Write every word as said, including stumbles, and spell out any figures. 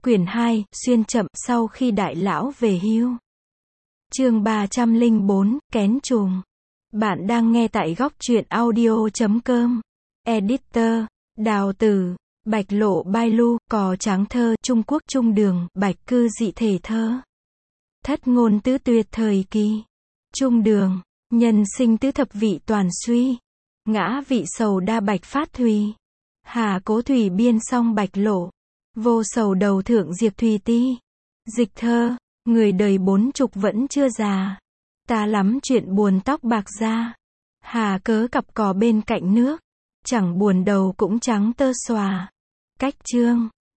Quyển hai, Xuyên chậm, sau khi đại lão về hưu. Chương ba trăm lẻ bốn, Kén chùm. Bạn đang nghe tại góc truyện audio chấm com. Editor, Đào Tử, Bạch Lộ Bai Lu, Cò Trắng thơ, Trung Quốc Trung Đường, Bạch Cư dị thể thơ. Thất ngôn tứ tuyệt thời kỳ. Trung Đường, nhân sinh tứ thập vị toàn suy. Ngã vị sầu đa bạch phát thùy. Hà cố thủy biên song bạch lộ. Vô sầu đầu thượng diệp thùy ti. Dịch thơ, người đời bốn chục vẫn chưa già. Ta lắm chuyện buồn tóc bạc da. Hà cớ cặp cò bên cạnh nước. Chẳng buồn đầu cũng trắng tơ xòa. Cách chương,